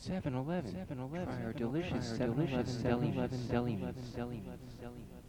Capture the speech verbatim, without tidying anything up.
Seven Eleven. Seven Eleven. Try our delicious Seven Eleven deli meats. Deli meats. Deli meats. Deli meats.